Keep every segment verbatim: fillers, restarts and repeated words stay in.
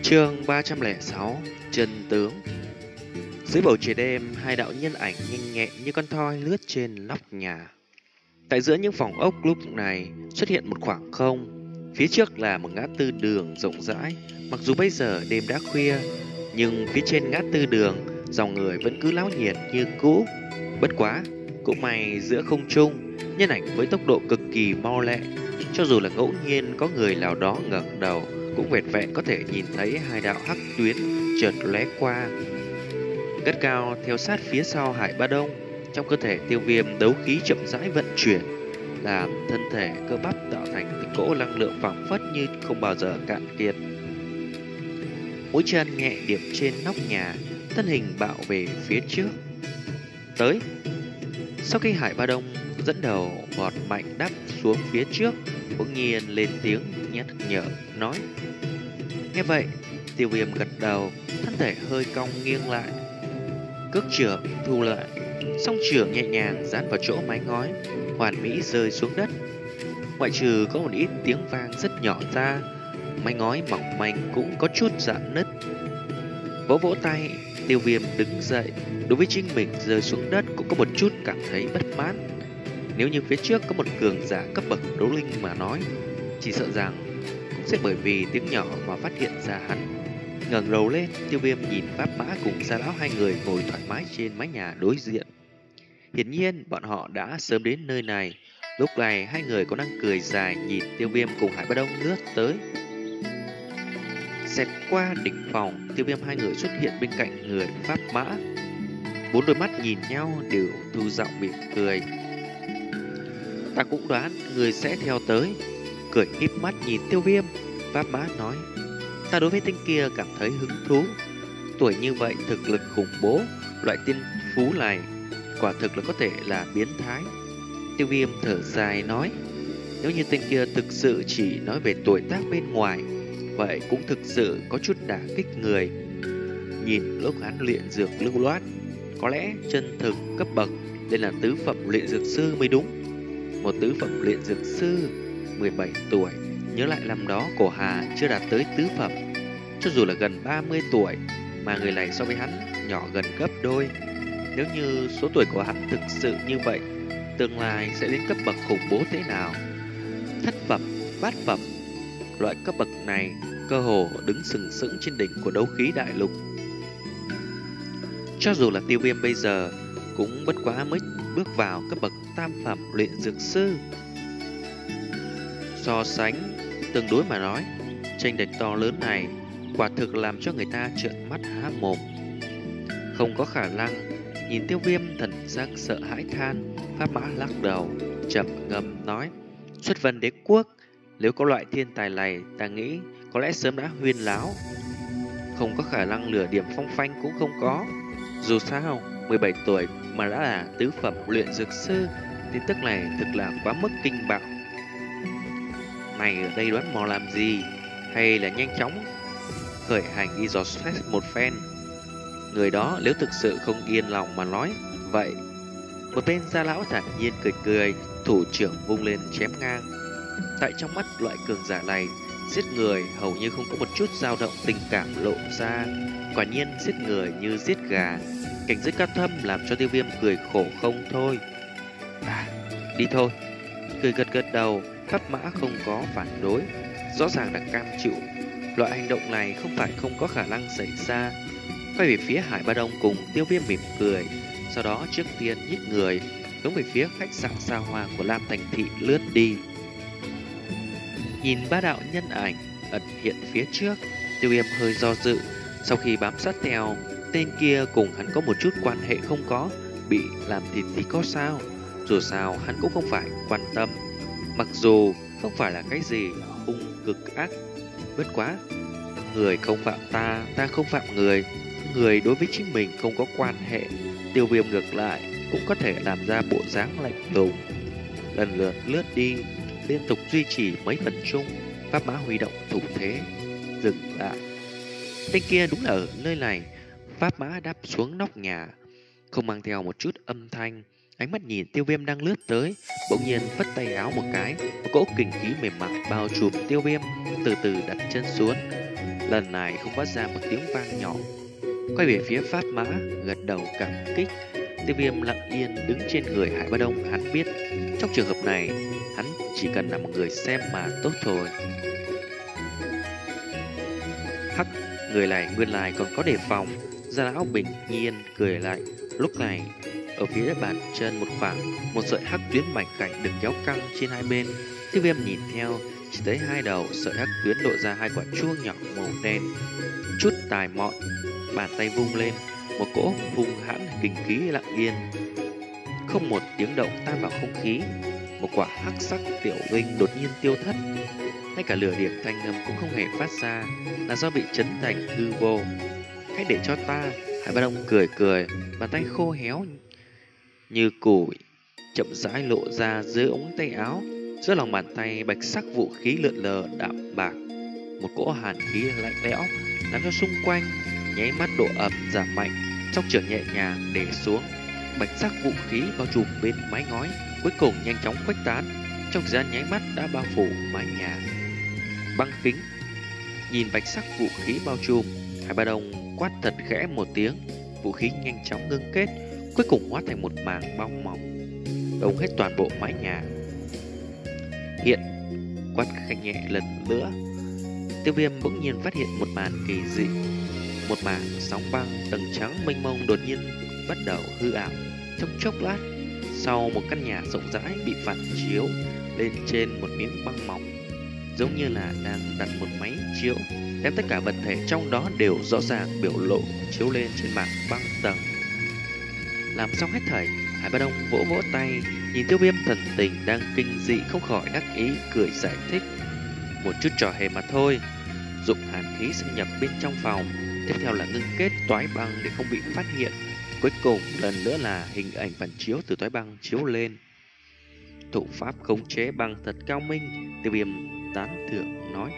Chương ba trăm lẻ sáu Chân tướng. Dưới bầu trời đêm, hai đạo nhân ảnh nhanh nhẹn như con thoi lướt trên nóc nhà. Tại giữa những phòng ốc lúc này xuất hiện một khoảng không. Phía trước là một ngã tư đường rộng rãi. Mặc dù bây giờ đêm đã khuya, nhưng phía trên ngã tư đường, dòng người vẫn cứ náo nhiệt như cũ. Bất quá, cũng may giữa không trung, nhân ảnh với tốc độ cực kỳ mau lẹ. Cho dù là ngẫu nhiên có người nào đó ngẩng đầu, cũng vẹn vẹn có thể nhìn thấy hai đạo hắc tuyến chợt lóe qua. Gắt cao theo sát phía sau Hải Ba Đông, trong cơ thể Tiêu Viêm đấu khí chậm rãi vận chuyển, làm thân thể cơ bắp tạo thành một cỗ năng lượng phảng phất như không bao giờ cạn kiệt. Mũi chân nhẹ điểm trên nóc nhà, thân hình bạo về phía trước. Tới. Sau khi Hải Ba Đông dẫn đầu vọt mạnh đáp xuống phía trước, bỗng nhiên lên tiếng nhắc nhở nói. Nghe vậy, Tiêu Viêm gật đầu, thân thể hơi cong nghiêng lại, cước trưởng thu lại, song trưởng nhẹ nhàng dán vào chỗ mái ngói, hoàn mỹ rơi xuống đất. Ngoại trừ có một ít tiếng vang rất nhỏ ra, mái ngói mỏng manh cũng có chút rạn nứt. Vỗ vỗ tay, Tiêu Viêm đứng dậy, đối với chính mình rơi xuống đất cũng có một chút cảm thấy bất mãn. Nếu như phía trước có một cường giả cấp bậc đấu linh mà nói, chỉ sợ rằng cũng sẽ bởi vì tiếng nhỏ mà phát hiện ra hắn. Ngẩng đầu lên, Tiêu Viêm nhìn Pháp Mã cùng Gia Lão hai người ngồi thoải mái trên mái nhà đối diện. Hiển nhiên bọn họ đã sớm đến nơi này. Lúc này hai người có đang cười dài nhìn Tiêu Viêm cùng Hải Ba Đông lướt tới. Xẹt qua đỉnh phòng, Tiêu Viêm hai người xuất hiện bên cạnh người Pháp Mã. Bốn đôi mắt nhìn nhau đều thu giọng mỉm cười. Ta cũng đoán người sẽ theo tới. Cười híp mắt nhìn Tiêu Viêm, Pháp Mã nói. Ta đối với tên kia cảm thấy hứng thú. Tuổi như vậy thực lực khủng bố, loại tiên phú này quả thực là có thể là biến thái. Tiêu Viêm thở dài nói. Nếu như tên kia thực sự chỉ nói về tuổi tác bên ngoài, vậy cũng thực sự có chút đả kích người. Nhìn lúc hắn luyện dược lưu loát, có lẽ chân thực cấp bậc đây là tứ phẩm luyện dược sư mới đúng. Một tứ phẩm luyện dược sư mười bảy tuổi, nhớ lại năm đó cổ Hà chưa đạt tới tứ phẩm. Cho dù là gần ba mươi tuổi, mà người này so với hắn nhỏ gần gấp đôi. Nếu như số tuổi của hắn thực sự như vậy, tương lai sẽ đến cấp bậc khủng bố thế nào? Thất phẩm, bát phẩm, loại cấp bậc này cơ hồ đứng sừng sững trên đỉnh của đấu khí đại lục. Cho dù là Tiêu Viêm bây giờ cũng bất quá mới bước vào cấp bậc tam phẩm luyện dược sư. So sánh tương đối mà nói, chênh lệch to lớn này quả thực làm cho người ta trợn mắt há mồm. Không có khả năng. Nhìn Tiêu Viêm thần sắc sợ hãi than, Pháp Mã lắc đầu trầm ngâm nói. Xuất vân đế quốc, nếu có loại thiên tài này, ta nghĩ có lẽ sớm đã huyên láo. Không có khả năng lửa điểm phong phanh cũng không có. Dù sao mười bảy tuổi mà đã là tứ phẩm luyện dược sư, tin tức này thực là quá mức kinh bạo. Mày ở đây đoán mò làm gì? Hay là nhanh chóng khởi hành đi dò xét một phen? Người đó nếu thực sự không yên lòng mà nói vậy. Một tên gia lão thản nhiên cười cười, thủ trưởng vung lên chém ngang. Tại trong mắt loại cường giả này, giết người hầu như không có một chút dao động tình cảm lộ ra. Quả nhiên giết người như giết gà. Cảnh giới cao thâm làm cho Tiêu Viêm cười khổ không thôi. À, đi thôi. Cười gật gật đầu, Pháp Mã không có phản đối, rõ ràng là cam chịu. Loại hành động này không phải không có khả năng xảy ra. Quay về phía Hải Ba Đông cùng Tiêu Viêm mỉm cười, sau đó trước tiên nhích người hướng về phía khách sạn xa hoa của Lam Thành Thị lướt đi. Nhìn ba đạo nhân ảnh ẩn hiện phía trước, Tiêu Viêm hơi do dự. Sau khi bám sát theo, tên kia cùng hắn có một chút quan hệ không có, bị làm thịt thì có sao? Dù sao hắn cũng không phải quan tâm. Mặc dù không phải là cái gì hung cực ác, bất quá người không phạm ta, ta không phạm người. Người đối với chính mình không có quan hệ, Tiêu Viêm ngược lại cũng có thể làm ra bộ dáng lạnh lùng. Lần lượt lướt đi, liên tục duy trì mấy phần chung, Pháp Mã huy động thủ thế dừng lại. Tên kia đúng là ở nơi này. Pháp Mã đáp xuống nóc nhà, không mang theo một chút âm thanh, ánh mắt nhìn Tiêu Viêm đang lướt tới, bỗng nhiên phất tay áo một cái, một cỗ kình khí mềm mại bao trùm Tiêu Viêm, từ từ đặt chân xuống. lần này không phát ra một tiếng vang nhỏ. Quay về phía Pháp Mã, gật đầu cảm kích. Tiêu Viêm lặng yên đứng trên người Hải Ba Đông. Hắn biết trong trường hợp này hắn chỉ cần là một người xem mà tốt thôi. Hắc, người này nguyên lai còn có đề phòng. Gia lão bình nhiên cười lại. Lúc này ở phía bàn chân một khoảng, một sợi hắc tuyến mảnh khảnh được kéo căng trên hai bên. Tiêu Viêm nhìn theo, chỉ thấy hai đầu sợi hắc tuyến lộ ra hai quả chuông nhỏ màu đen. Chút tài mọn, bàn tay vung lên, một cỗ hung hãn kinh khí lặng yên, không một tiếng động tan vào không khí. Một quả hắc sắc tiểu binh đột nhiên tiêu thất, ngay cả lửa điểm thanh âm cũng không hề phát ra, là do bị chấn thành hư vô. Hãy để cho ta. Hải Ba Đông cười cười, bàn tay khô héo như củi chậm rãi lộ ra dưới ống tay áo. Giữa lòng bàn tay bạch sắc vũ khí lượn lờ đạm bạc, một cỗ hàn khí lạnh lẽo làm cho xung quanh nháy mắt độ ẩm giảm mạnh. Trong trường nhẹ nhàng để xuống, bạch sắc vũ khí bao trùm bên mái ngói, cuối cùng nhanh chóng khuếch tán, trong thời gian nháy mắt đã bao phủ mái nhà. Băng kính. Nhìn bạch sắc vũ khí bao trùm, Hải Ba Đông quát thật khẽ một tiếng, vũ khí nhanh chóng ngưng kết, cuối cùng hóa thành một màng bong mỏng đóng hết toàn bộ mái nhà. Hiện, quát khẽ nhẹ lần nữa. Tiêu Viêm bỗng nhiên phát hiện một màn kỳ dị. Một mảng sóng băng tầng trắng mênh mông đột nhiên bắt đầu hư ảo. Trong chốc lát, sau một căn nhà rộng rãi bị phản chiếu lên trên một miếng băng mỏng, giống như là đang đặt một máy chiếu, đem tất cả vật thể trong đó đều rõ ràng biểu lộ chiếu lên trên mảng băng tầng. Làm xong hết thảy, Hải Ba Đông vỗ vỗ tay, nhìn Tiêu Viêm thần tình đang kinh dị không khỏi đắc ý cười giải thích. Một chút trò hề mà thôi. Dụng hàn khí xâm nhập bên trong phòng, tiếp theo là ngưng kết toái băng để không bị phát hiện, cuối cùng lần nữa là hình ảnh phản chiếu từ toái băng chiếu lên. Thủ pháp khống chế băng thật cao minh, Tiêu Viêm tán thưởng nói.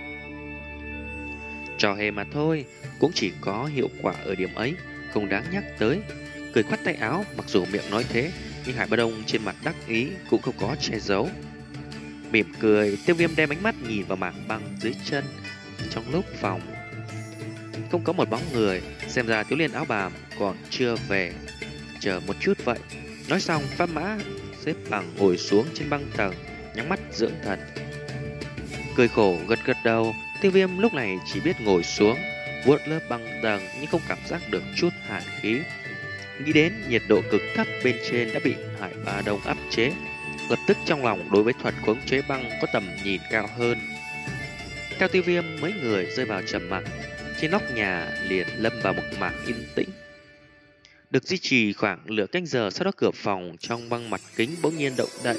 Trò hề mà thôi, cũng chỉ có hiệu quả ở điểm ấy, không đáng nhắc tới. Cười khoát tay áo, mặc dù miệng nói thế, nhưng Hải Ba Đông trên mặt đắc ý cũng không có che giấu. Mỉm cười, Tiêu Viêm đem ánh mắt nhìn vào mảng băng dưới chân. Trong lúc phòng không có một bóng người, xem ra Thiếu Liên áo bào còn chưa về. Chờ một chút vậy. Nói xong, Pháp Mã xếp bằng ngồi xuống trên băng tầng, nhắm mắt dưỡng thần. Cười khổ gật gật đầu, Tiêu Viêm lúc này chỉ biết ngồi xuống, vuốt lớp băng tầng nhưng không cảm giác được chút hàn khí. Nghĩ đến nhiệt độ cực thấp bên trên đã bị Hải Ba Đông áp chế, lập tức trong lòng đối với thuật khống chế băng có tầm nhìn cao hơn. Theo Tiêu Viêm, mấy người rơi vào trầm mặc, trên nóc nhà liền lâm vào một mảng yên tĩnh. Được duy trì khoảng nửa canh giờ, sau đó cửa phòng trong băng mặt kính bỗng nhiên động đậy.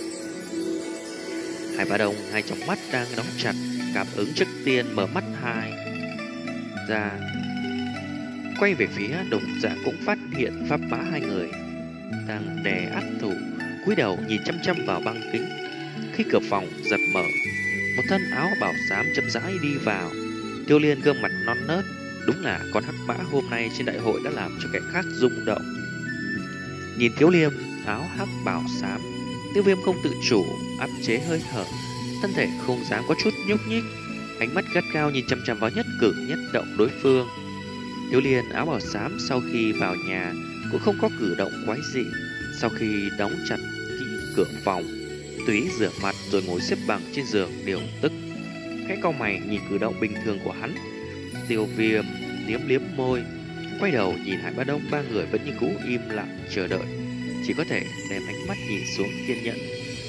Hải Ba Đông hai tròng mắt đang đóng chặt, cảm ứng trước tiên mở mắt hai ra, quay về phía đồng dạng cũng phát hiện Pháp Mã hai người đang đè áp thủ, cúi đầu nhìn chăm chăm vào băng kính. Khi cửa phòng giật mở, một thân áo bảo xám chậm rãi đi vào. Tiêu Liên gương mặt non nớt, đúng là con hắc mã hôm nay trên đại hội đã làm cho kẻ khác rung động. Nhìn Tiêu Liêm áo hắc bảo xám, Tiêu Viêm không tự chủ áp chế hơi thở, thân thể không dám có chút nhúc nhích, ánh mắt gắt gao nhìn chăm chăm vào nhất cử nhất động đối phương. Tiêu Liên áo bảo xám sau khi vào nhà cũng không có cử động quái dị. Sau khi đóng chặt kỹ cửa phòng, tùy rửa mặt rồi ngồi xếp bằng trên giường điều tức. Khẽ cau mày nhìn cử động bình thường của hắn. Tiêu Viêm liếm liếm môi, quay đầu nhìn Hải Ba Đông, ba người vẫn như cũ im lặng chờ đợi, chỉ có thể đem ánh mắt nhìn xuống kiên nhẫn.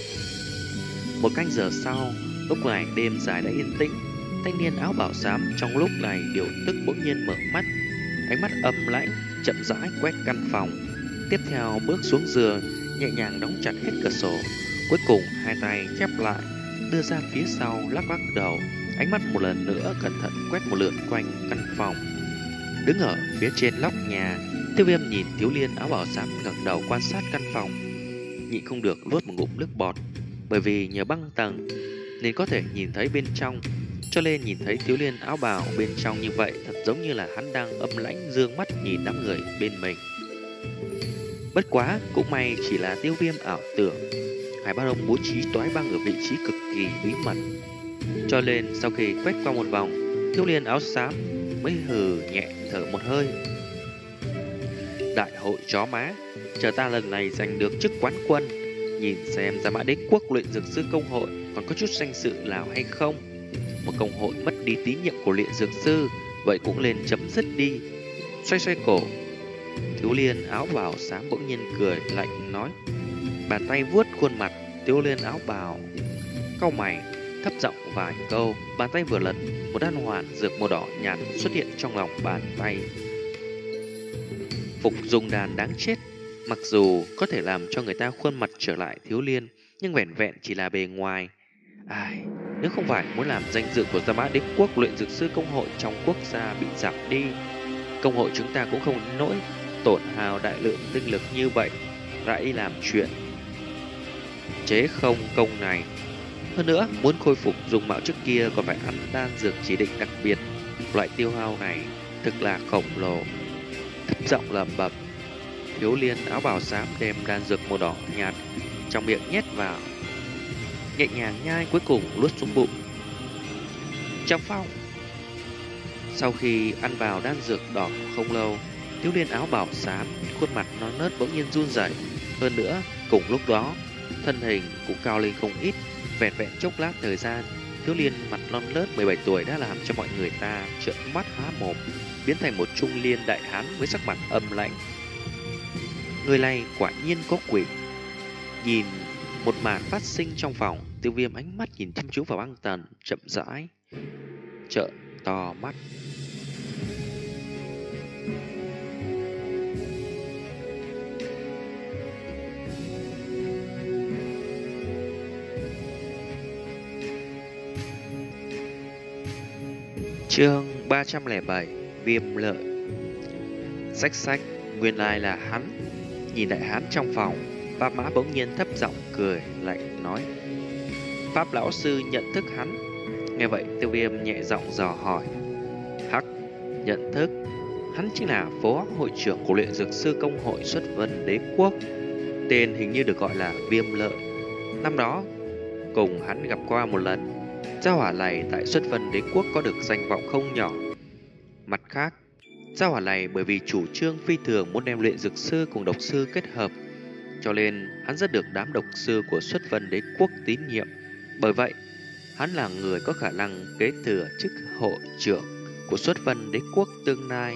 Một canh giờ sau, lúc này đêm dài đã yên tĩnh, thanh niên áo bảo xám trong lúc này điều tức bỗng nhiên mở mắt, ánh mắt âm lãnh chậm rãi quét căn phòng, tiếp theo bước xuống giường, nhẹ nhàng đóng chặt hết cửa sổ, cuối cùng hai tay khép lại, đưa ra phía sau lắc lắc đầu, ánh mắt một lần nữa cẩn thận quét một lượt quanh căn phòng. Đứng ở phía trên nóc nhà, Tiêu Viêm nhìn Thiếu Liên áo bảo xám ngẩng đầu quan sát căn phòng, nhịn không được nuốt một ngụm nước bọt, bởi vì nhờ băng tầng nên có thể nhìn thấy bên trong, cho nên nhìn thấy Thiếu Liên áo bào bên trong như vậy thật giống như là hắn đang âm lãnh dương mắt nhìn đám người bên mình. Bất quá cũng may chỉ là Tiêu Viêm ảo tưởng. Hải Ba Đông bố trí toái băng ở vị trí cực kỳ bí mật, cho nên sau khi quét qua một vòng, Thiếu Liên áo xám mới hừ nhẹ thở một hơi. Đại hội chó má, chờ ta lần này giành được chức quán quân, nhìn xem Gia Mã Đế Quốc luyện dược sư công hội còn có chút danh dự nào hay không. Một công hội mất đi tín nhiệm của luyện dược sư, vậy cũng lên chấm dứt đi. Xoay xoay cổ, thiếu liên áo bào xám bỗng nhiên cười lạnh nói. Bàn tay vuốt khuôn mặt thiếu liên áo bào, cau mày thấp giọng vài câu. Bàn tay vừa lật, một đan hoàn dược màu đỏ nhạt xuất hiện trong lòng bàn tay. Phục dùng đàn đáng chết, mặc dù có thể làm cho người ta khuôn mặt trở lại thiếu liên, nhưng vẻn vẹn chỉ là bề ngoài. Ai, nếu không phải muốn làm danh dự của Gia Mã Đế Quốc luyện dược sư công hội trong quốc gia bị giảm đi, công hội chúng ta cũng không nỗi tổn hào đại lượng tinh lực như vậy lại đi làm chuyện chế không công này. Hơn nữa, muốn khôi phục dung mạo trước kia còn phải ăn đan dược chỉ định đặc biệt. Loại tiêu hao này thực là khổng lồ. Thấp giọng lẩm bẩm, thiếu liên áo bào xám đem đan dược màu đỏ nhạt trong miệng nhét vào, nhẹ nhàng nhai, cuối cùng nuốt xuống bụng. Trong phòng, sau khi ăn vào đan dược đỏ không lâu, thiếu liên áo bào xám khuôn mặt non nớt bỗng nhiên run rẩy. Hơn nữa, cùng lúc đó, thân hình cũng cao lên không ít. Vẹn vẹn chốc lát thời gian, thiếu liên mặt non nớt mười bảy tuổi đã làm cho mọi người ta trợn mắt há mồm, biến thành một trung niên đại hán với sắc mặt âm lãnh. Người này quả nhiên có quỷ. Nhìn một màn phát sinh trong phòng, Tiêu Viêm ánh mắt nhìn chăm chú vào Băng Tần, chậm rãi trợn to mắt. Chương ba trăm lẻ bảy, Viêm Lợi. Xách xách, nguyên lai là hắn. Nhìn đại hán trong phòng, Pháp Mã bỗng nhiên thấp giọng cười lạnh nói. Pháp lão sư nhận thức hắn. Nghe vậy, Tiêu Viêm nhẹ giọng dò hỏi. Hắc, nhận thức. Hắn chính là phó hội trưởng của luyện dược sư công hội Xuất Vân Đế Quốc, tên hình như được gọi là Viêm Lợi. Năm đó cùng hắn gặp qua một lần. Gia hỏa này tại Xuất Vân Đế Quốc có được danh vọng không nhỏ. Mặt khác, gia hỏa này bởi vì chủ trương phi thường muốn đem luyện dược sư cùng độc sư kết hợp, cho nên hắn rất được đám độc sư của Xuất Vân Đế Quốc tín nhiệm. Bởi vậy, hắn là người có khả năng kế thừa chức hội trưởng của Xuất Vân Đế Quốc tương lai.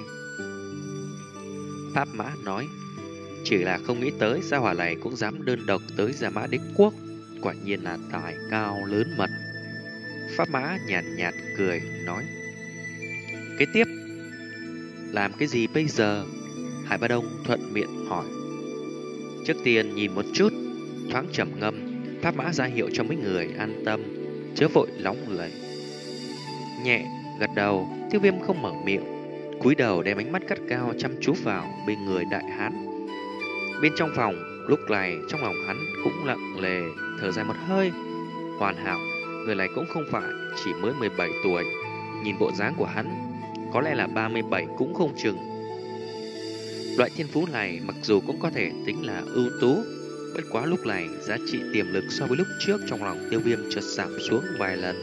Pháp Mã nói, chỉ là không nghĩ tới gia hỏa này cũng dám đơn độc tới Gia Mã Đế Quốc, quả nhiên là tài cao lớn mật. Pháp Mã nhàn nhạt, nhạt cười nói. Kế tiếp làm cái gì bây giờ? Hải Ba Đông thuận miệng hỏi. Trước tiên nhìn một chút, thoáng trầm ngâm, Pháp Mã ra hiệu cho mấy người an tâm, chớ vội nóng người. Nhẹ gật đầu, Tiêu Viêm không mở miệng, cúi đầu đem ánh mắt cắt cao chăm chú vào bên người đại hán. Bên trong phòng, lúc này trong lòng hắn cũng lặng lề thở dài một hơi. Hoàn hảo, người này cũng không phải chỉ mới mười bảy tuổi, nhìn bộ dáng của hắn có lẽ là ba mươi bảy cũng không chừng. Loại thiên phú này mặc dù cũng có thể tính là ưu tú, bất quá lúc này giá trị tiềm lực so với lúc trước trong lòng Tiêu Viêm chợt giảm xuống vài lần.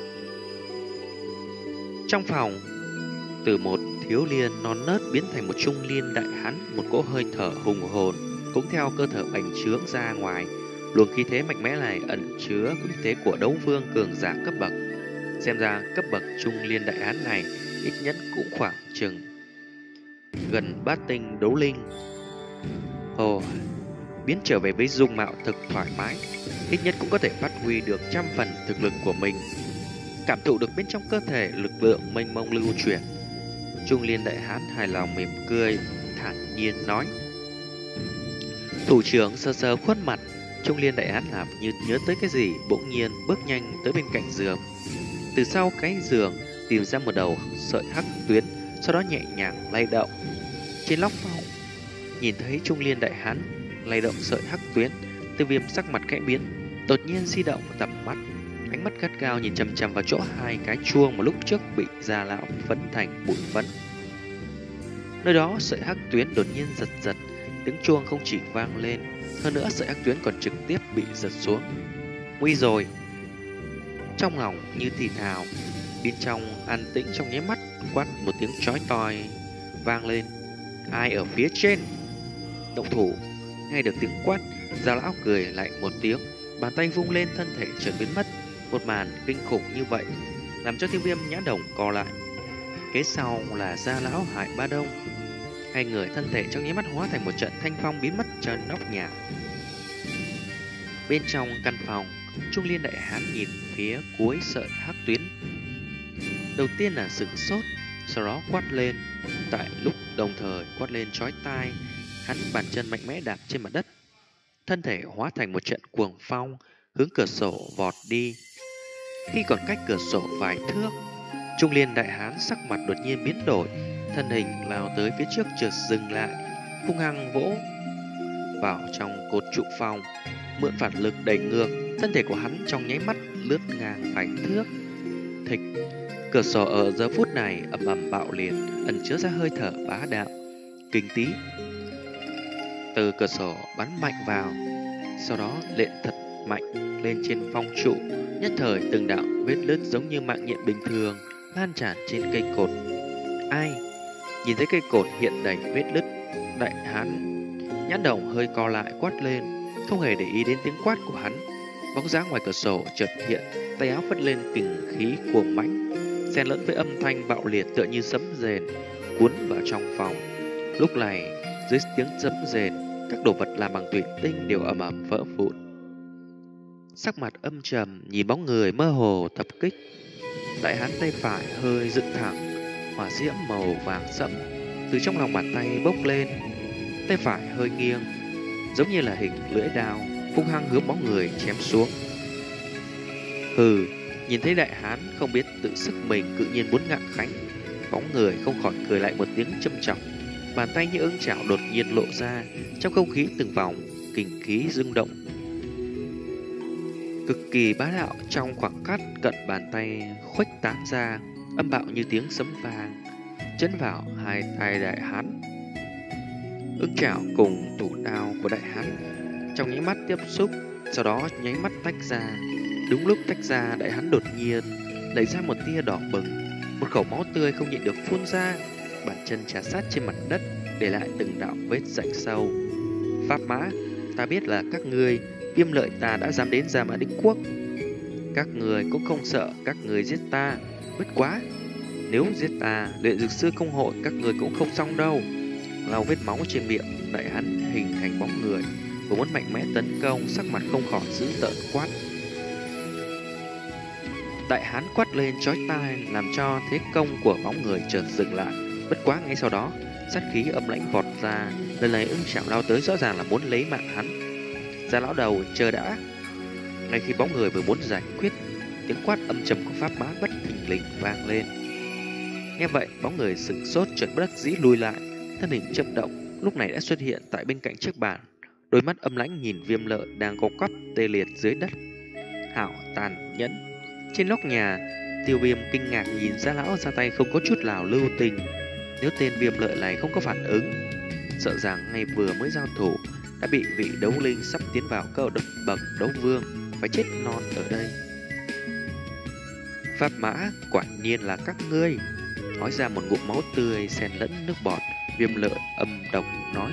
Trong phòng, từ một thiếu niên non nớt biến thành một trung niên đại hán, một cỗ hơi thở hùng hồn cũng theo cơ thể bành trướng ra ngoài. Luồng khí thế mạnh mẽ này ẩn chứa khí thế của đấu vương cường giả cấp bậc. Xem ra cấp bậc trung niên đại hán này ít nhất cũng khoảng chừng gần bát tinh đấu linh. Ồ, biến trở về với dung mạo thực thoải mái, ít nhất cũng có thể phát huy được trăm phần thực lực của mình. Cảm thụ được bên trong cơ thể lực lượng mênh mông lưu chuyển, trung niên đại hán hài lòng mỉm cười, thản nhiên nói. Thủ trưởng sờ sờ khuôn mặt, trung niên đại hán làm như nhớ tới cái gì, bỗng nhiên bước nhanh tới bên cạnh giường. Từ sau cái giường tìm ra một đầu sợi hắc tuyến, sau đó nhẹ nhàng lay động. Trên lóc phòng, nhìn thấy trung niên đại hán lay động sợi hắc tuyến, Tiêu Viêm sắc mặt khẽ biến, đột nhiên di động tầm mắt, ánh mắt gắt gao nhìn chằm chằm vào chỗ hai cái chuông mà lúc trước bị Gia lão phấn thành bụi phấn. Nơi đó sợi hắc tuyến đột nhiên giật giật, tiếng chuông không chỉ vang lên, hơn nữa sợi hắc tuyến còn trực tiếp bị giật xuống. Nguy rồi! Trong lòng như thì thào, bên trong an tĩnh trong nháy mắt, quát một tiếng chói tai vang lên. Ai ở phía trên? Động thủ. Nghe được tiếng quát, Gia lão cười lạnh một tiếng, bàn tay vung lên, thân thể chợt biến mất. Một màn kinh khủng như vậy làm cho Tiêu Viêm nhãn đồng co lại. Kế sau là Gia lão Hải Ba Đông. Hai người thân thể trong nháy mắt hóa thành một trận thanh phong biến mất trên nóc nhà. Bên trong căn phòng, Trung Liên đại hán nhìn phía cuối sợi hắc tuyến. Đầu tiên là sửng sốt, sau đó quát lên. Tại lúc đồng thời quát lên chói tai, hắn bàn chân mạnh mẽ đạp trên mặt đất, thân thể hóa thành một trận cuồng phong hướng cửa sổ vọt đi. Khi còn cách cửa sổ vài thước, Trung Liên đại hán sắc mặt đột nhiên biến đổi, thân hình lao tới phía trước chợt dừng lại, hung hăng vỗ vào trong cột trụ phòng, mượn phản lực đẩy ngược thân thể của hắn, trong nháy mắt lướt ngang vài thước. Thịch, cửa sổ ở giờ phút này ầm ầm bạo liệt, ẩn chứa ra hơi thở bá đạo kinh tí từ cửa sổ bắn mạnh vào, sau đó lện thật mạnh lên trên phong trụ. Nhất thời từng đạo vết lứt giống như mạng nhện bình thường lan tràn trên cây cột. Ai? Nhìn thấy cây cột hiện đầy vết lứt, đại hán nhãn đồng hơi co lại quát lên, không hề để ý đến tiếng quát của hắn. Bóng dáng ngoài cửa sổ chợt hiện, tay áo phất lên kình khí cuồng mãnh, xen lẫn với âm thanh bạo liệt tựa như sấm rền cuốn vào trong phòng. Lúc này, dưới tiếng sấm rền, các đồ vật làm bằng thủy tinh đều ầm ầm vỡ vụn. Sắc mặt âm trầm nhìn bóng người mơ hồ tập kích. Đại hán tay phải hơi dựng thẳng, hỏa diễm màu vàng sẫm từ trong lòng bàn tay bốc lên. Tay phải hơi nghiêng, giống như là hình lưỡi đao, hung hăng hướng bóng người chém xuống. Hừ, nhìn thấy đại hán không biết tự sức mình tự nhiên muốn ngạn khánh, bóng người không khỏi cười lại một tiếng châm chọc. Bàn tay như ưng chảo đột nhiên lộ ra, trong không khí từng vòng kình khí rung động, cực kỳ bá đạo. Trong khoảng cách cận bàn tay khuếch tán ra, âm bạo như tiếng sấm vang chấn vào hai tay đại hán. Ưng chảo cùng thủ đao của đại hán trong nháy mắt tiếp xúc, sau đó nháy mắt tách ra. Đúng lúc tách ra, đại hán đột nhiên lấy ra một tia đỏ bừng, một khẩu máu tươi không nhịn được phun ra, bàn chân trà sát trên mặt đất, để lại từng đạo vết rãnh sâu. Pháp Mã, ta biết là các ngươi, Viêm Lợi ta đã dám đến Gia Mã Đế Quốc. Các người cũng không sợ các người giết ta, bất quá nếu giết ta, Luyện Dược Sư Công Hội các người cũng không xong đâu. Lau vết máu trên miệng, đại hán hình thành bóng người, vừa muốn mạnh mẽ tấn công, sắc mặt không khỏi dữ tợn quát. Đại hán quát lên chói tai, làm cho thế công của bóng người chợt dừng lại. Bất quá ngay sau đó, sát khí âm lãnh vọt ra, lần này ưng chảo lao tới rõ ràng là muốn lấy mạng hắn. Gia lão đầu, chờ đã. Ngay khi bóng người vừa muốn giải quyết, tiếng quát âm trầm của Pháp Mã bất thình lình vang lên. Nghe vậy, bóng người sững sốt chợt bất đắc dĩ lùi lại, thân hình chậm động, lúc này đã xuất hiện tại bên cạnh chiếc bàn. Đôi mắt âm lãnh nhìn Viêm Lợi đang co quắp tê liệt dưới đất. Hảo tàn nhẫn. Trên nóc nhà, Tiêu Viêm kinh ngạc nhìn Gia lão ra tay không có chút nào lưu tình. Nếu tên Viêm Lợi này không có phản ứng, sợ rằng ngay vừa mới giao thủ đã bị vị đấu linh sắp tiến vào cơ độc bậc đấu vương phải chết non ở đây. Pháp Mã, quả nhiên là các ngươi. Nói ra một ngụm máu tươi xen lẫn nước bọt, Viêm Lợi âm độc nói.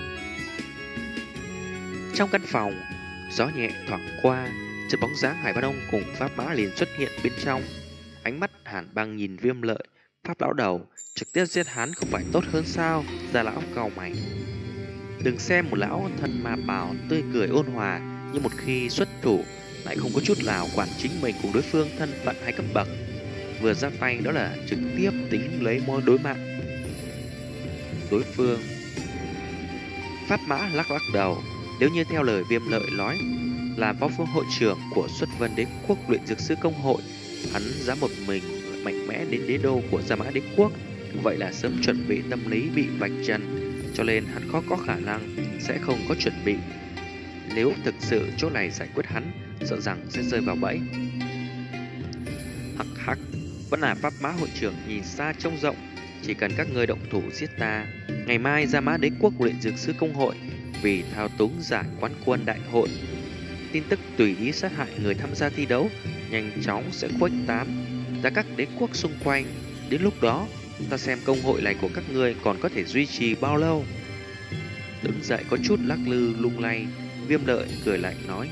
Trong căn phòng, gió nhẹ thoảng qua, chợt bóng dáng Hải Ba Đông cùng Pháp Mã liền xuất hiện bên trong. Ánh mắt hàn băng nhìn Viêm Lợi, Pháp lão đầu, trực tiếp giết hắn không phải tốt hơn sao? Gia lão cau mày. Đừng xem một lão thân ma bảo tươi cười ôn hòa, nhưng một khi xuất thủ lại không có chút nào quản chính mình cùng đối phương thân phận hay cấp bậc. Vừa ra tay đó là trực tiếp tính lấy mối đối mạng đối phương. Pháp Mã lắc lắc đầu. Nếu như theo lời Viêm Lợi nói, là phó phương hội trưởng của Xuất Vân Đế Quốc Luyện Dược Sư Công Hội, hắn dám một mình mạnh mẽ đến đế đô của Gia Mã Đế Quốc, vậy là sớm chuẩn bị tâm lý bị vạch trần, cho nên hắn khó có khả năng sẽ không có chuẩn bị. Nếu thực sự chỗ này giải quyết hắn, sợ rằng sẽ rơi vào bẫy. Hắc hắc, vẫn là Pháp Mã hội trưởng nhìn xa trông rộng, chỉ cần các ngươi động thủ giết ta, ngày mai Gia Mã Đế Quốc Luyện Dược Sư Công Hội vì thao túng giải quán quân đại hội, tin tức tùy ý sát hại người tham gia thi đấu nhanh chóng sẽ khuếch tán ra các đế quốc xung quanh. Đến lúc đó, Ta xem công hội này của các ngươi còn có thể duy trì bao lâu. Đứng dậy có chút lắc lư lung lay, Viêm Lợi cười lạnh nói: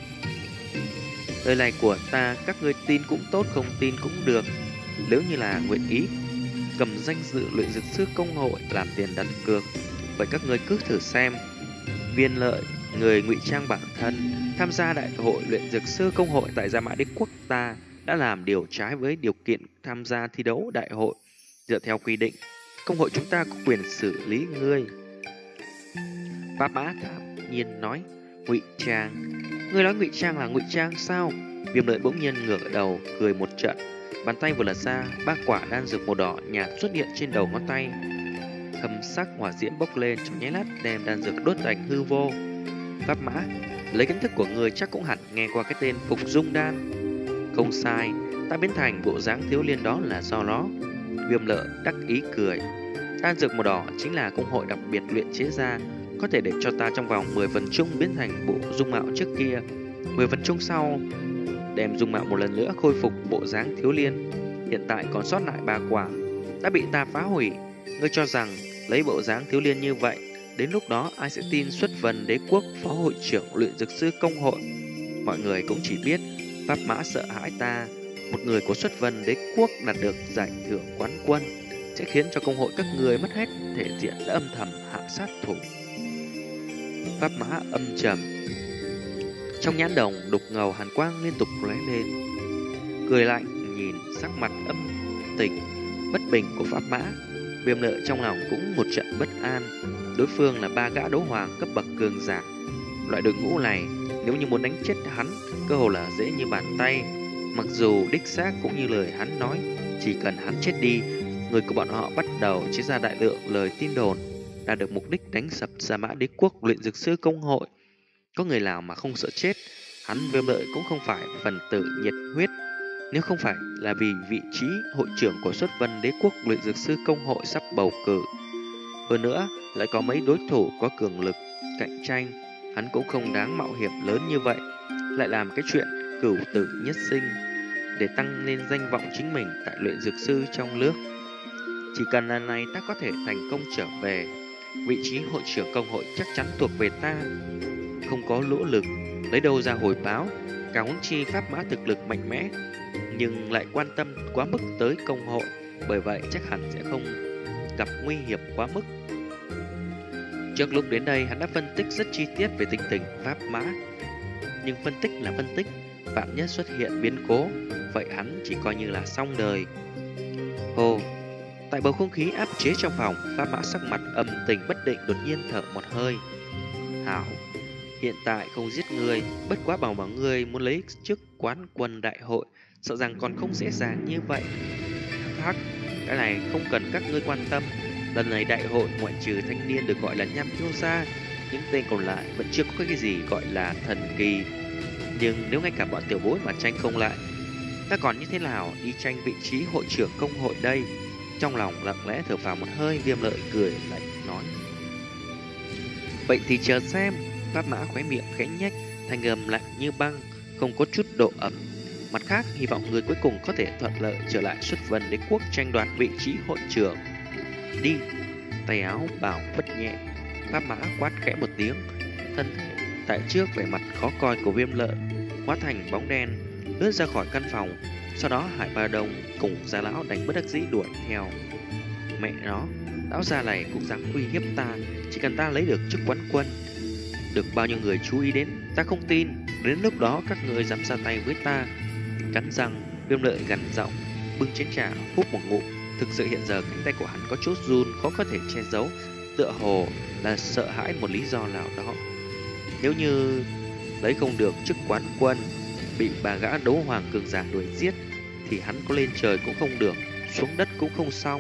lời này của ta các ngươi tin cũng tốt, không tin cũng được. Nếu như là nguyện ý cầm danh dự luyện dược sư công hội làm tiền đặt cược, vậy các ngươi cứ thử xem. Viên Lợi, người ngụy trang bản thân tham gia đại hội luyện dược sư công hội tại Gia Mã Đế Quốc ta đã làm điều trái với điều kiện tham gia thi đấu đại hội. Dựa theo quy định, công hội chúng ta có quyền xử lý ngươi. Pháp Mã thản nhiên nói: ngụy trang? Ngươi nói ngụy trang là ngụy trang sao? Viêm Lợi bỗng nhiên ngửa đầu cười một trận, bàn tay vừa lật ra, ba quả đan dược màu đỏ nhạt xuất hiện trên đầu ngón tay. Thâm sắc hỏa diễm bốc lên trong nháy mắt, đem đan dược đốt thành hư vô. Pháp Mã, lấy kiến thức của người chắc cũng hẳn nghe qua cái tên Phục Dung Đan. Không sai, ta biến thành bộ dáng thiếu liên đó là do nó. Viêm Lợi đắc ý cười. Đan dược màu đỏ chính là công hội đặc biệt luyện chế ra, có thể để cho ta trong vòng mười phần chung biến thành bộ dung mạo trước kia. mười phần chung sau, đem dung mạo một lần nữa khôi phục bộ dáng thiếu liên. Hiện tại còn sót lại ba quả, đã bị ta phá hủy. Ngươi cho rằng lấy bộ dáng thiếu liên như vậy, đến lúc đó ai sẽ tin xuất vân đế quốc phó hội trưởng luyện dược sư công hội? Mọi người cũng chỉ biết Pháp Mã sợ hãi ta, một người của xuất vân đế quốc đạt được giải thưởng quán quân, sẽ khiến cho công hội các người mất hết thể diện, đã âm thầm hạ sát thủ. Pháp Mã âm trầm, trong nhãn đồng đục ngầu hàn quang liên tục lóe lên, cười lạnh nhìn sắc mặt âm tình bất bình của Pháp Mã. Viêm Lợi trong lòng cũng một trận bất an. Đối phương là ba gã đấu hoàng cấp bậc cường giả, loại đội ngũ này nếu như muốn đánh chết hắn, cơ hồ là dễ như bàn tay. Mặc dù đích xác cũng như lời hắn nói, chỉ cần hắn chết đi, người của bọn họ bắt đầu chế ra đại lượng lời tin đồn, đạt được mục đích đánh sập Gia Mã Đế Quốc luyện dược sư công hội. Có người nào mà không sợ chết? Hắn Viêm Lợi cũng không phải phần tử nhiệt huyết. Nếu không phải là vì vị trí hội trưởng của xuất vân đế quốc luyện dược sư công hội sắp bầu cử, hơn nữa lại có mấy đối thủ có cường lực cạnh tranh, hắn cũng không đáng mạo hiểm lớn như vậy, lại làm cái chuyện cửu tử nhất sinh để tăng lên danh vọng chính mình tại luyện dược sư trong nước. Chỉ cần lần này ta có thể thành công trở về, vị trí hội trưởng công hội chắc chắn thuộc về ta. Không có nỗ lực, lấy đâu ra hồi báo? Cả huống chi Pháp Mã thực lực mạnh mẽ, nhưng lại quan tâm quá mức tới công hội, bởi vậy chắc hẳn sẽ không gặp nguy hiểm quá mức. Trước lúc đến đây hắn đã phân tích rất chi tiết về tình tình Pháp Mã, nhưng phân tích là phân tích, vạn nhất xuất hiện biến cố, vậy hắn chỉ coi như là xong đời. Hồ, tại bầu không khí áp chế trong phòng, Pháp Mã sắc mặt âm tình bất định, đột nhiên thở một hơi. Hảo, hiện tại không giết ngươi, bất quá bảo bảo ngươi muốn lấy chức quán quân đại hội, sợ rằng còn không dễ dàng như vậy. Hắc, cái này không cần các ngươi quan tâm. Lần này đại hội ngoại trừ thanh niên được gọi là Nham Kiêu gia, những tên còn lại vẫn chưa có cái gì gọi là thần kỳ. Nhưng nếu ngay cả bọn tiểu bối mà tranh không lại, ta còn như thế nào đi tranh vị trí hội trưởng công hội đây? Trong lòng lặng lẽ thở phào một hơi, Viêm Lợi cười lạnh nói: vậy thì chờ xem. Pháp Mã khóe miệng khẽ nhếch, thanh âm lạnh như băng, không có chút độ ẩm. Mặt khác, hy vọng người cuối cùng có thể thuận lợi trở lại xuất vân đế quốc tranh đoạt vị trí hội trưởng. Đi. Tay áo bảo phất nhẹ, Pháp Mã quát khẽ một tiếng, thân thể tại trước vẻ mặt khó coi của Viêm Lợi hóa thành bóng đen lướt ra khỏi căn phòng. Sau đó Hải Ba Đông cùng Gia Lão đánh bất đắc dĩ đuổi theo. Mẹ nó, lão già này cũng dám uy hiếp ta, chỉ cần ta lấy được chức quán quân, được bao nhiêu người chú ý đến, ta không tin đến lúc đó các người dám ra tay với ta. Cắn răng, Viêm Lợi gằn giọng, bưng chén trà húp một ngụm. Thực sự hiện giờ cánh tay của hắn có chút run, khó có thể che giấu, tựa hồ là sợ hãi một lý do nào đó. Nếu như lấy không được chức quán quân, bị bà gã đấu hoàng cường giả đuổi giết, thì hắn có lên trời cũng không được, xuống đất cũng không xong.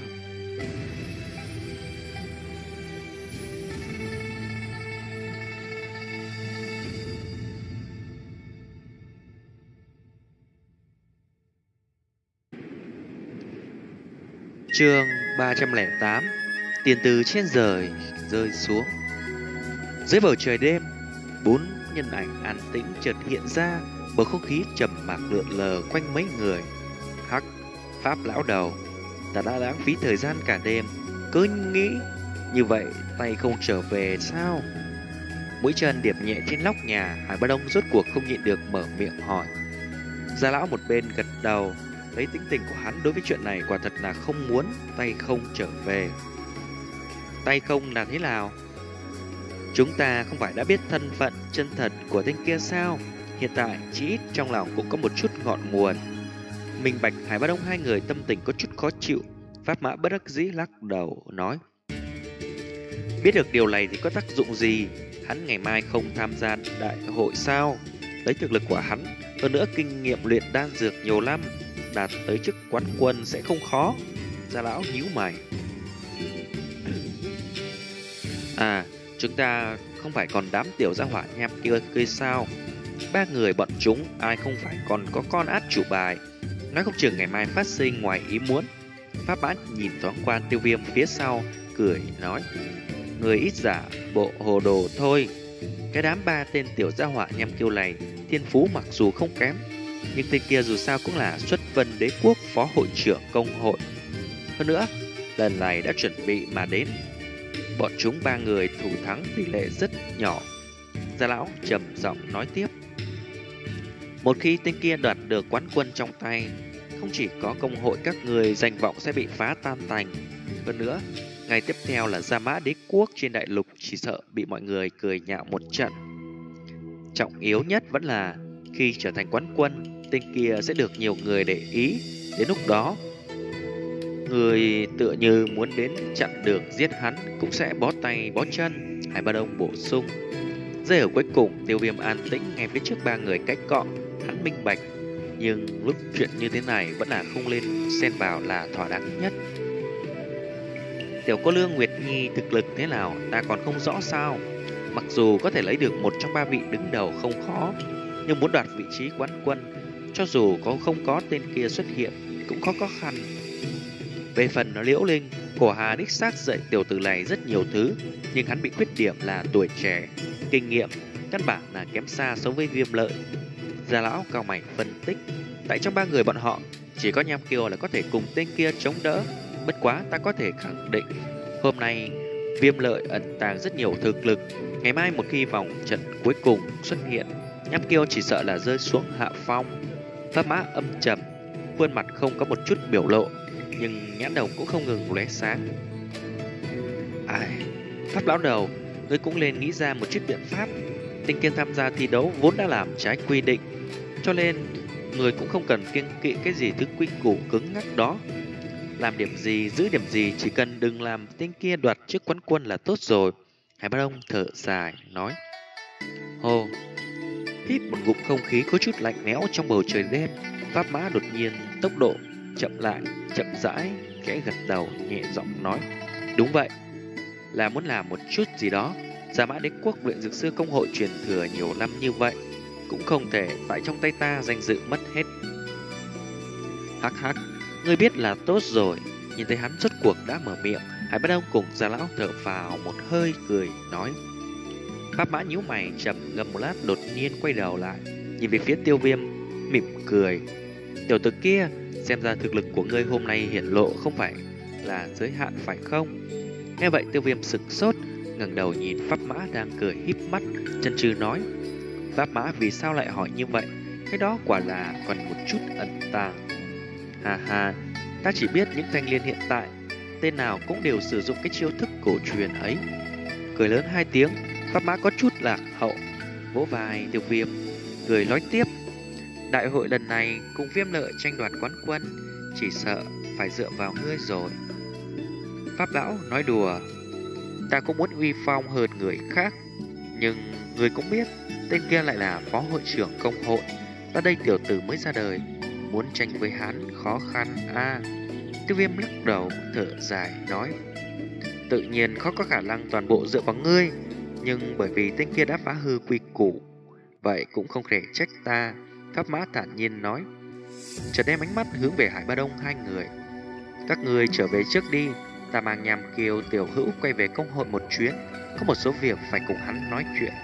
Chương ba trăm lẻ tám. Tiền từ trên trời rơi xuống. Dưới bầu trời đêm, bốn nhân ảnh an tĩnh chợt hiện ra, bầu không khí trầm mặc lượn lờ quanh mấy người. Hắc, Pháp lão đầu, Ta đã lãng phí thời gian cả đêm, cứ nghĩ như vậy tay không trở về sao? Mũi chân điệp nhẹ trên nóc nhà, Hải Ba Đông rốt cuộc không nhịn được mở miệng hỏi. Gia lão một bên gật đầu, lấy tính tình của hắn đối với chuyện này quả thật là không muốn tay không trở về. Tay không là thế nào? Chúng ta không phải đã biết thân phận chân thật của tên kia sao? Hiện tại chỉ ít trong lòng cũng có một chút ngọn nguồn. Minh Bạch, Hải Ba Đông hai người tâm tình có chút khó chịu. Pháp Mã bất đắc dĩ lắc đầu nói: biết được điều này thì có tác dụng gì? Hắn ngày mai không tham gia đại hội sao? Lấy thực lực của hắn, hơn nữa kinh nghiệm luyện đan dược nhiều năm, đạt tới chức quán quân sẽ không khó. Gia lão nhíu mày. À, chúng ta không phải còn đám tiểu gia hỏa nham kia kia sao? Ba người bọn chúng ai không phải còn có con át chủ bài, nói không chừng ngày mai phát sinh ngoài ý muốn. Pháp Mã nhìn thoáng qua Tiêu Viêm phía sau, cười nói: người ít giả bộ hồ đồ thôi. Cái đám ba tên tiểu gia hỏa nham kiêu này thiên phú mặc dù không kém, nhưng tên kia dù sao cũng là xuất vân đế quốc phó hội trưởng công hội. Hơn nữa, lần này đã chuẩn bị mà đến. Bọn chúng ba người thủ thắng tỷ lệ rất nhỏ. Gia lão trầm giọng nói tiếp: một khi tên kia đoạt được quán quân trong tay, không chỉ có công hội các người danh vọng sẽ bị phá tan tành. Hơn nữa, ngày tiếp theo là Gia Mã đế quốc trên đại lục chỉ sợ bị mọi người cười nhạo một trận. Trọng yếu nhất vẫn là khi trở thành quán quân, tên kia sẽ được nhiều người để ý. Đến lúc đó, người tựa như muốn đến chặn đường giết hắn cũng sẽ bó tay bó chân. Hải Ba Đông bổ sung. Giây ở cuối cùng, Tiêu Viêm an tĩnh ngay phía trước ba người cách cọ. Hắn minh bạch, nhưng lúc chuyện như thế này vẫn là không lên xen vào là thỏa đáng nhất. Tiểu cô nương Nguyệt Nhi thực lực thế nào ta còn không rõ sao? Mặc dù có thể lấy được một trong ba vị đứng đầu không khó, nhưng muốn đoạt vị trí quán quân, cho dù có không có tên kia xuất hiện cũng có khó khăn. Về phần Liễu Linh, Cổ Hà đích xác dạy tiểu tử này rất nhiều thứ, nhưng hắn bị khuyết điểm là tuổi trẻ, kinh nghiệm căn bản là kém xa so với Viêm Lợi. Gia lão cao mày phân tích, tại trong ba người bọn họ chỉ có Nham Kiều là có thể cùng tên kia chống đỡ. Bất quá ta có thể khẳng định, hôm nay Viêm Lợi ẩn tàng rất nhiều thực lực. Ngày mai một khi vòng trận cuối cùng xuất hiện, Nham Kiều chỉ sợ là rơi xuống hạ phong. Pháp Mã âm trầm, khuôn mặt không có một chút biểu lộ, nhưng nhãn đồng cũng không ngừng lóe sáng. Ai, Pháp lão đầu, ngươi cũng nên nghĩ ra một chút biện pháp. Tên kia tham gia thi đấu vốn đã làm trái quy định, cho nên người cũng không cần kiêng kỵ cái gì thứ quy củ cứng ngắc đó. Làm điểm gì, giữ điểm gì, chỉ cần đừng làm tên kia đoạt chức quán quân là tốt rồi. Hải Ba Đông thở dài, nói. Hồ, hít một ngụm không khí có chút lạnh lẽo trong bầu trời đêm. Pháp Mã đột nhiên tốc độ chậm lại, chậm rãi, khẽ gật đầu, nhẹ giọng nói. Đúng vậy, là muốn làm một chút gì đó. Gia Mã đế quốc luyện dược sư công hội truyền thừa nhiều năm như vậy, cũng không thể tại trong tay ta danh dự mất hết. Hắc hắc, ngươi biết là tốt rồi. Nhìn thấy hắn rốt cuộc đã mở miệng, Hải Ba Đông cùng Gia lão thở vào một hơi, cười nói. Pháp Mã nhíu mày trầm ngâm một lát, đột nhiên quay đầu lại, nhìn về phía Tiêu Viêm, mỉm cười. Tiểu tử kia, xem ra thực lực của ngươi hôm nay hiển lộ không phải là giới hạn phải không? Nghe vậy Tiêu Viêm sửng sốt, ngẩng đầu nhìn Pháp Mã đang cười híp mắt, chần chừ nói. Pháp Mã vì sao lại hỏi như vậy? Cái đó quả là còn một chút ẩn tàng. Hà hà, ta chỉ biết những thanh liên hiện tại, tên nào cũng đều sử dụng cái chiêu thức cổ truyền ấy. Cười lớn hai tiếng, Pháp Mã có chút lạc hậu, vỗ vai Tiêu Viêm, cười nói tiếp. Đại hội lần này cùng Viêm Lợi tranh đoạt quán quân, chỉ sợ phải dựa vào ngươi rồi. Pháp lão nói đùa, ta cũng muốn uy phong hơn người khác, nhưng người cũng biết tên kia lại là phó hội trưởng công hội. Ta đây tiểu tử mới ra đời, muốn tranh với hắn khó khăn a. À, Tiêu Viêm lắc đầu thở dài nói. Tự nhiên khó có khả năng toàn bộ dựa vào ngươi, nhưng bởi vì tên kia đã phá hư quy củ, vậy cũng không thể trách ta. Pháp Mã thản nhiên nói, chợt đem ánh mắt hướng về Hải Ba Đông hai người. Các người trở về trước đi, ta mang Nham Kiều tiểu hữu quay về công hội một chuyến, có một số việc phải cùng hắn nói chuyện.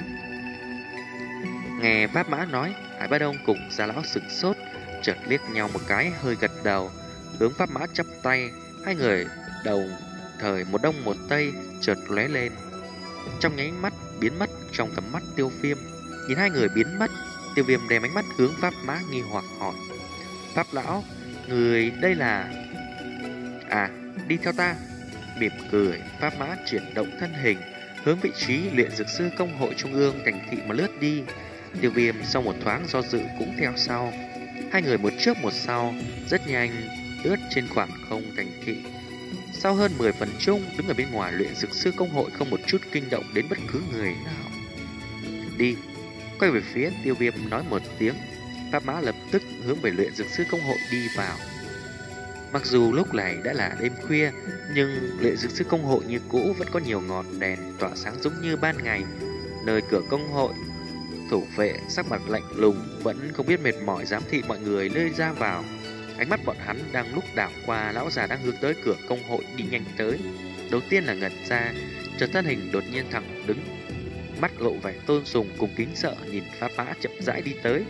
Nghe Pháp Mã nói, Hải Ba Đông cùng Gia lão sửng sốt, chợt liếc nhau một cái, hơi gật đầu, hướng Pháp Mã chắp tay, Hai người đầu thời một đông một tây chợt lóe lên, trong nháy mắt biến mất trong tầm mắt Tiêu Viêm. Nhìn hai người biến mất, Tiêu Viêm đem ánh mắt hướng Pháp Mã nghi hoặc hỏi: Pháp lão, người đây là... À, đi theo ta. Mỉm cười, Pháp Mã chuyển động thân hình hướng vị trí luyện dược sư công hội trung ương cảnh thị mà lướt đi. Tiêu Viêm sau một thoáng do dự cũng theo sau. Hai người một trước một sau, rất nhanh lướt trên khoảng không cảnh thị. Sau hơn mười phần chung, đứng ở bên ngoài luyện dược sư công hội không một chút kinh động đến bất cứ người nào. Đi. Quay về phía Tiêu Viêm nói một tiếng, Pháp Mã lập tức hướng về luyện dược sư công hội đi vào. Mặc dù lúc này đã là đêm khuya, nhưng luyện dược sư công hội như cũ vẫn có nhiều ngọn đèn tỏa sáng giống như ban ngày. Nơi cửa công hội, thủ vệ sắc mặt lạnh lùng vẫn không biết mệt mỏi giám thị mọi người nơi ra vào. Ánh mắt bọn hắn đang lúc đảo qua lão già đang hướng tới cửa công hội đi nhanh tới. Đầu tiên là ngẩn ra, chợt thân hình đột nhiên thẳng đứng, mắt lộ vẻ tôn sùng cùng kính sợ nhìn Pháp Mã chậm rãi đi tới.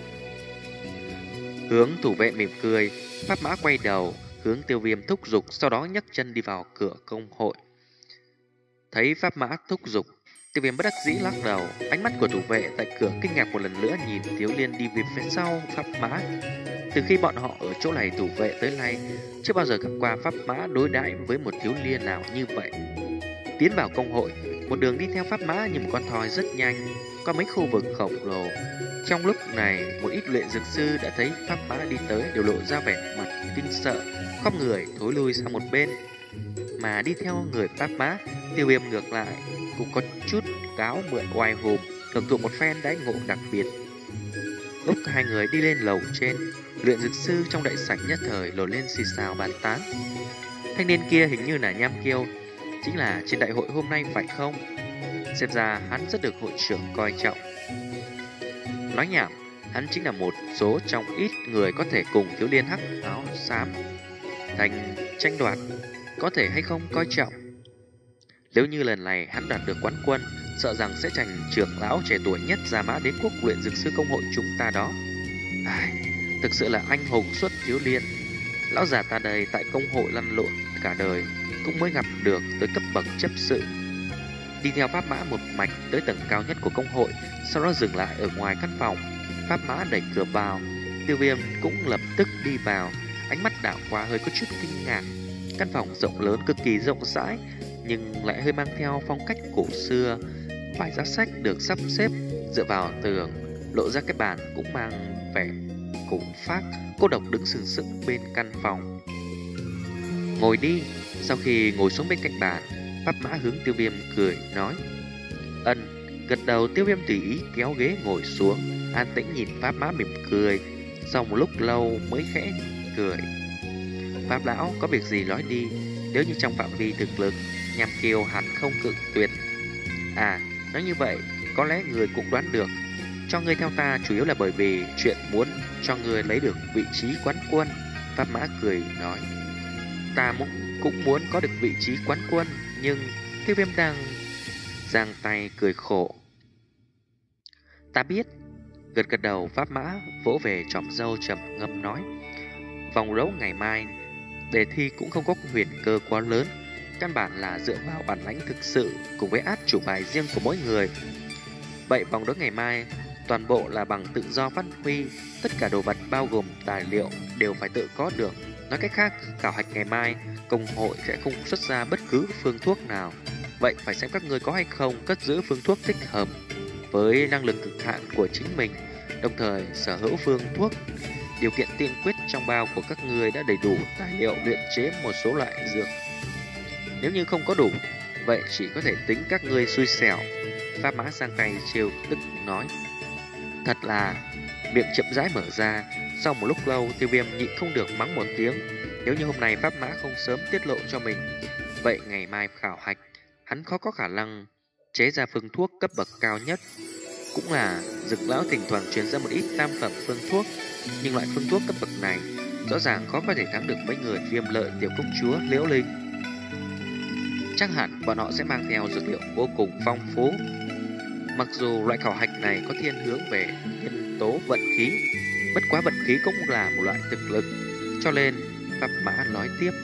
Hướng thủ vệ mỉm cười, Pháp Mã quay đầu hướng Tiêu Viêm thúc giục, sau đó nhấc chân đi vào cửa công hội. Thấy Pháp Mã thúc giục, Tiêu Viêm bất đắc dĩ lắc đầu. Ánh mắt của thủ vệ tại cửa kinh ngạc một lần nữa nhìn Tiếu Liên đi về phía sau Pháp Mã. Từ khi bọn họ ở chỗ này thủ vệ tới nay, chưa bao giờ gặp qua Pháp Mã đối đãi với một thiếu liên nào như vậy. Tiến vào công hội, một đường đi theo Pháp Mã như một con thoi rất nhanh, qua mấy khu vực khổng lồ. Trong lúc này, một ít luyện dược sư đã thấy Pháp Mã đi tới đều lộ ra vẻ mặt kinh sợ, khom người thối lui sang một bên. Mà đi theo người Pháp Mã, Tiêu Viêm ngược lại cũng có chút cáo mượn oai hùng, hưởng thụ một phen đãi ngộ đặc biệt. Lúc hai người đi lên lầu trên, luyện dược sư trong đại sảnh nhất thời nổi lên xì xào bàn tán. Thanh niên kia hình như là Nham Kiêu, chính là trên đại hội hôm nay phải không? Xem ra hắn rất được hội trưởng coi trọng. Nói nhảm, hắn chính là một số trong ít người có thể cùng thiếu liên hắc áo xám thành tranh đoạt, có thể hay không coi trọng. Nếu như lần này hắn đạt được quán quân, sợ rằng sẽ thành trưởng lão trẻ tuổi nhất Gia Mã Đế quốc luyện dược sư công hội chúng ta đó. Ai, thực sự là anh hùng xuất thiếu liên. Lão già ta đây tại công hội lăn lộn cả đời, cũng mới gặp được tới cấp bậc chấp sự. Đi theo Pháp Mã một mạch tới tầng cao nhất của công hội, sau đó dừng lại ở ngoài căn phòng. Pháp Mã đẩy cửa vào, Tiêu Viêm cũng lập tức đi vào, ánh mắt đảo qua hơi có chút kinh ngạc. Căn phòng rộng lớn cực kỳ rộng rãi, nhưng lại hơi mang theo phong cách cổ xưa. Vài giá sách được sắp xếp dựa vào tường, lộ ra cái bàn cũng mang vẻ cổ phác, cô độc đứng sừng sững bên căn phòng. Ngồi đi. Sau khi ngồi xuống bên cạnh bàn, Pháp Mã hướng Tiêu Viêm cười nói. Ân. Gật đầu. Tiêu Viêm tùy ý kéo ghế ngồi xuống, an tĩnh nhìn Pháp Mã mỉm cười. Sau một lúc lâu mới khẽ cười. Pháp lão có việc gì nói đi, nếu như trong phạm vi thực lực, Nham Kiêu hắn không cự tuyệt. À, nói như vậy, có lẽ người cũng đoán được. Cho ngươi theo ta chủ yếu là bởi vì chuyện muốn cho ngươi lấy được vị trí quán quân. Pháp Mã cười nói. Ta muốn, cũng muốn có được vị trí quán quân, nhưng Tiêu Viêm đang giang tay cười khổ. Ta biết. Gật gật đầu, Pháp Mã vỗ về trọm râu trầm ngâm nói. Vòng đấu ngày mai, đề thi cũng không có huyền cơ quá lớn, căn bản là dựa vào bản lãnh thực sự cùng với át chủ bài riêng của mỗi người. Vậy vòng đấu ngày mai toàn bộ là bằng tự do phát huy, tất cả đồ vật bao gồm tài liệu đều phải tự có được. Nói cách khác, khảo hạch ngày mai công hội sẽ không xuất ra bất cứ phương thuốc nào. Vậy phải xem các ngươi có hay không cất giữ phương thuốc thích hợp với năng lực cực hạn của chính mình, đồng thời sở hữu phương thuốc. Điều kiện tiên quyết trong bao của các ngươi đã đầy đủ tài liệu luyện chế một số loại dược. Nếu như không có đủ, vậy chỉ có thể tính các ngươi xui xẻo. Pháp Mã sang tay trêu tức nói. Thật là miệng chậm rãi mở ra. Sau một lúc lâu, Tiêu Viêm nhịn không được mắng một tiếng. Nếu như hôm nay Pháp Mã không sớm tiết lộ cho mình, vậy ngày mai khảo hạch hắn khó có khả năng chế ra phương thuốc cấp bậc cao nhất. Cũng là Dực lão thỉnh thoảng truyền ra một ít tam phẩm phương thuốc, nhưng loại phương thuốc cấp bậc này rõ ràng khó có thể thắng được mấy người Viêm Lợi tiểu công chúa Liễu Linh. Chắc hẳn bọn họ sẽ mang theo dược liệu vô cùng phong phú. Mặc dù loại khảo hạch này có thiên hướng về nhân tố vận khí, bất quá vận khí cũng là một loại thực lực. Cho nên Pháp Mã nói tiếp.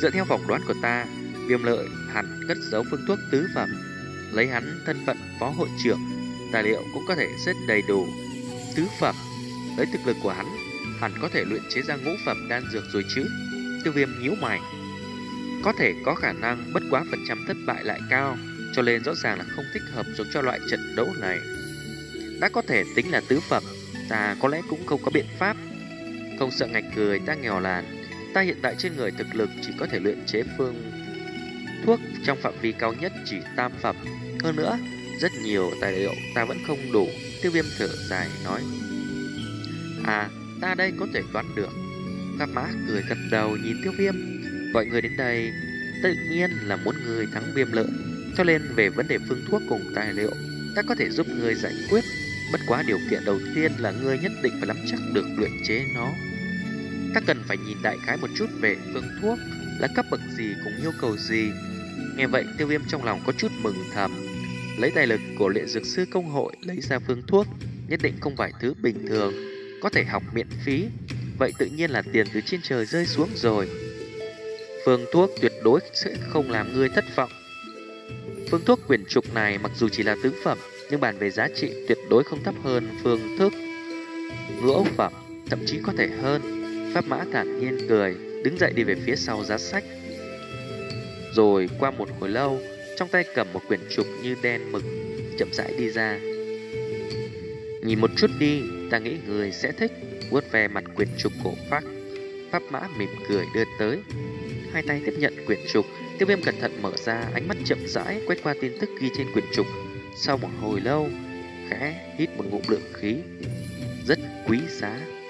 Dựa theo phỏng đoán của ta, Viêm Lợi hẳn cất giấu phương thuốc tứ phẩm. Lấy hắn thân phận phó hội trưởng, tài liệu cũng có thể rất đầy đủ. Tứ phẩm, lấy thực lực của hắn, hẳn có thể luyện chế ra ngũ phẩm đan dược rồi chứ? Tiêu Viêm nhíu mày. Có thể có khả năng, bất quá phần trăm thất bại lại cao, cho nên rõ ràng là không thích hợp dùng cho loại trận đấu này. Đã có thể tính là tứ phẩm, ta có lẽ cũng không có biện pháp. Không sợ ngạch cười, ta nghèo làn. Ta hiện tại trên người thực lực chỉ có thể luyện chế phương thuốc trong phạm vi cao nhất chỉ tam phẩm. Hơn nữa, rất nhiều tài liệu ta vẫn không đủ. Tiêu Viêm thở dài nói. À, ta đây có thể đoán được. Pháp Mã cười gật đầu nhìn Tiêu Viêm. Gọi người đến đây tự nhiên là muốn người thắng Viêm Lợi, cho nên về vấn đề phương thuốc cùng tài liệu, ta có thể giúp người giải quyết. Bất quá điều kiện đầu tiên là ngươi nhất định phải nắm chắc được luyện chế nó. Ta cần phải nhìn đại khái một chút về phương thuốc, là cấp bậc gì cùng yêu cầu gì. Nghe vậy Tiêu Viêm trong lòng có chút mừng thầm. Lấy tài lực của luyện dược sư công hội lấy ra phương thuốc, nhất định không phải thứ bình thường, có thể học miễn phí. Vậy tự nhiên là tiền từ trên trời rơi xuống rồi. Phương thuốc tuyệt đối sẽ không làm ngươi thất vọng. Phương thuốc quyển trục này mặc dù chỉ là tứ phẩm, nhưng bàn về giá trị tuyệt đối không thấp hơn phương thức ngũ phẩm, thậm chí có thể hơn. Pháp Mã thản nhiên cười, đứng dậy đi về phía sau giá sách. Rồi qua một hồi lâu, trong tay cầm một quyển trục như đen mực, chậm rãi đi ra. Nhìn một chút đi, ta nghĩ người sẽ thích. Vuốt về mặt quyển trục cổ phác, Pháp Mã mỉm cười đưa tới. Hai tay tiếp nhận quyển trục, Tiêu Viêm cẩn thận mở ra, ánh mắt chậm rãi quét qua tin tức ghi trên quyển trục. Sau một hồi lâu, khẽ hít một ngụm lượng khí. Rất quý giá.